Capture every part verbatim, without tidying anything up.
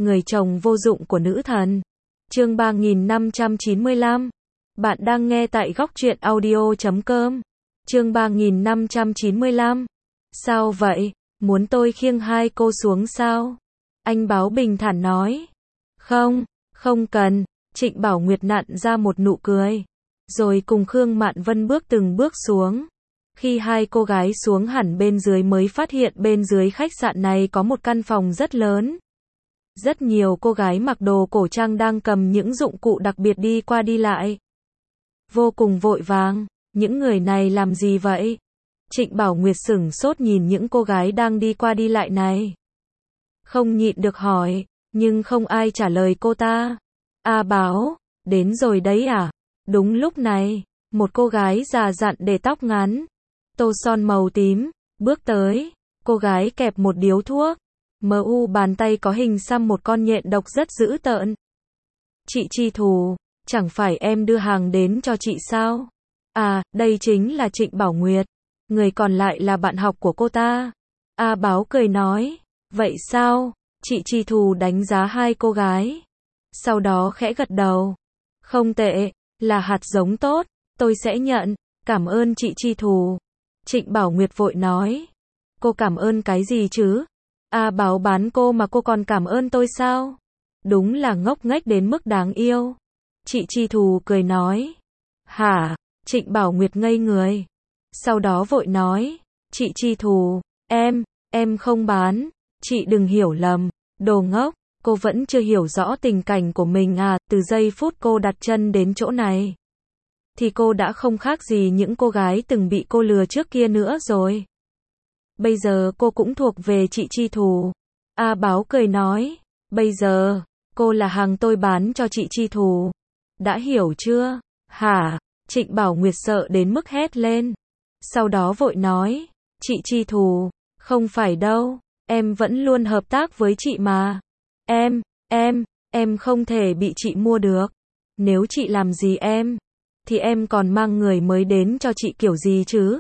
người chồng vô dụng của nữ thần. Chương ba nghìn năm trăm chín mươi lăm. Bạn đang nghe tại góc truyện audio chấm com. Chương ba nghìn năm trăm chín mươi lăm. Sao vậy? Muốn tôi khiêng hai cô xuống sao? Anh Báo bình thản nói. Không, không cần. Trịnh Bảo Nguyệt nặn ra một nụ cười. Rồi cùng Khương Mạn Vân bước từng bước xuống. Khi hai cô gái xuống hẳn bên dưới mới phát hiện bên dưới khách sạn này có một căn phòng rất lớn. Rất nhiều cô gái mặc đồ cổ trang đang cầm những dụng cụ đặc biệt đi qua đi lại. Vô cùng vội vàng, những người này làm gì vậy? Trịnh Bảo Nguyệt sửng sốt nhìn những cô gái đang đi qua đi lại này. Không nhịn được hỏi, nhưng không ai trả lời cô ta. A Báo, đến rồi đấy à? Đúng lúc này, một cô gái già dặn để tóc ngắn, tô son màu tím, bước tới. Cô gái kẹp một điếu thuốc. Mờ u bàn tay có hình xăm một con nhện độc rất dữ tợn. Chị Chi Thù, chẳng phải em đưa hàng đến cho chị sao? À, đây chính là Trịnh Bảo Nguyệt. Người còn lại là bạn học của cô ta. A Báo cười nói. Vậy sao? Chị Chi Thù đánh giá hai cô gái. Sau đó khẽ gật đầu. Không tệ, là hạt giống tốt, tôi sẽ nhận. Cảm ơn chị Chi Thù. Trịnh Bảo Nguyệt vội nói. Cô cảm ơn cái gì chứ? A Báo bán cô mà cô còn cảm ơn tôi sao? Đúng là ngốc nghếch đến mức đáng yêu. Chị Chi Thù cười nói. Hả? Trịnh Bảo Nguyệt ngây người. Sau đó vội nói. Chị Chi Thù, em, em không bán. Chị đừng hiểu lầm. Đồ ngốc, cô vẫn chưa hiểu rõ tình cảnh của mình à? Từ giây phút cô đặt chân đến chỗ này, thì cô đã không khác gì những cô gái từng bị cô lừa trước kia nữa rồi. Bây giờ cô cũng thuộc về chị Chi Thù. A Báo cười nói. Bây giờ, cô là hàng tôi bán cho chị Chi Thù. Đã hiểu chưa? Hả? Trịnh Bảo Nguyệt sợ đến mức hét lên. Sau đó vội nói. Chị Chi Thù, không phải đâu. Em vẫn luôn hợp tác với chị mà. Em, em, em không thể bị chị mua được. Nếu chị làm gì em, thì em còn mang người mới đến cho chị kiểu gì chứ?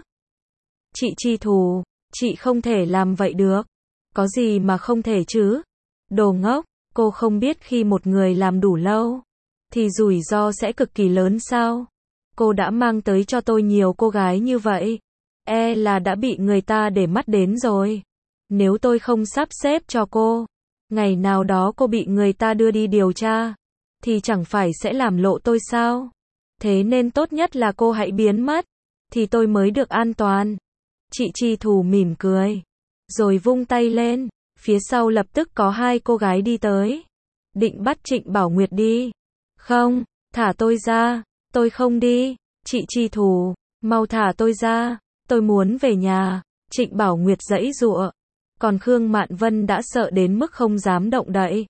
Chị Chi Thù, chị không thể làm vậy được. Có gì mà không thể chứ? Đồ ngốc, cô không biết khi một người làm đủ lâu, thì rủi ro sẽ cực kỳ lớn sao? Cô đã mang tới cho tôi nhiều cô gái như vậy. E là đã bị người ta để mắt đến rồi. Nếu tôi không sắp xếp cho cô, ngày nào đó cô bị người ta đưa đi điều tra, thì chẳng phải sẽ làm lộ tôi sao? Thế nên tốt nhất là cô hãy biến mất, thì tôi mới được an toàn. Chị Chi Thù mỉm cười, rồi vung tay lên, phía sau lập tức có hai cô gái đi tới, định bắt Trịnh Bảo Nguyệt đi. Không, thả tôi ra, tôi không đi. Chị Chi Thù, mau thả tôi ra, tôi muốn về nhà. Trịnh Bảo Nguyệt giãy giụa, còn Khương Mạn Vân đã sợ đến mức không dám động đậy.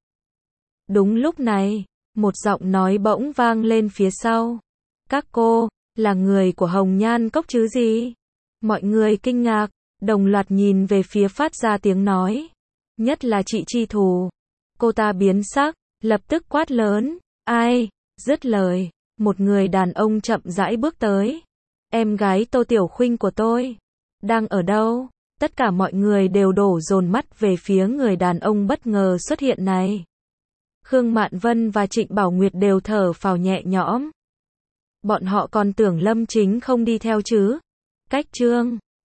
Đúng lúc này, một giọng nói bỗng vang lên phía sau. Các cô, là người của Hồng Nhan Cốc chứ gì? Mọi người kinh ngạc, đồng loạt nhìn về phía phát ra tiếng nói. Nhất là chị Chi Thù. Cô ta biến sắc, lập tức quát lớn. Ai? Dứt lời, một người đàn ông chậm rãi bước tới. Em gái Tô Tiểu Khuynh của tôi đang ở đâu? Tất cả mọi người đều đổ dồn mắt về phía người đàn ông bất ngờ xuất hiện này. Khương Mạn Vân và Trịnh Bảo Nguyệt đều thở phào nhẹ nhõm. Bọn họ còn tưởng Lâm Chính không đi theo chứ. Cách chương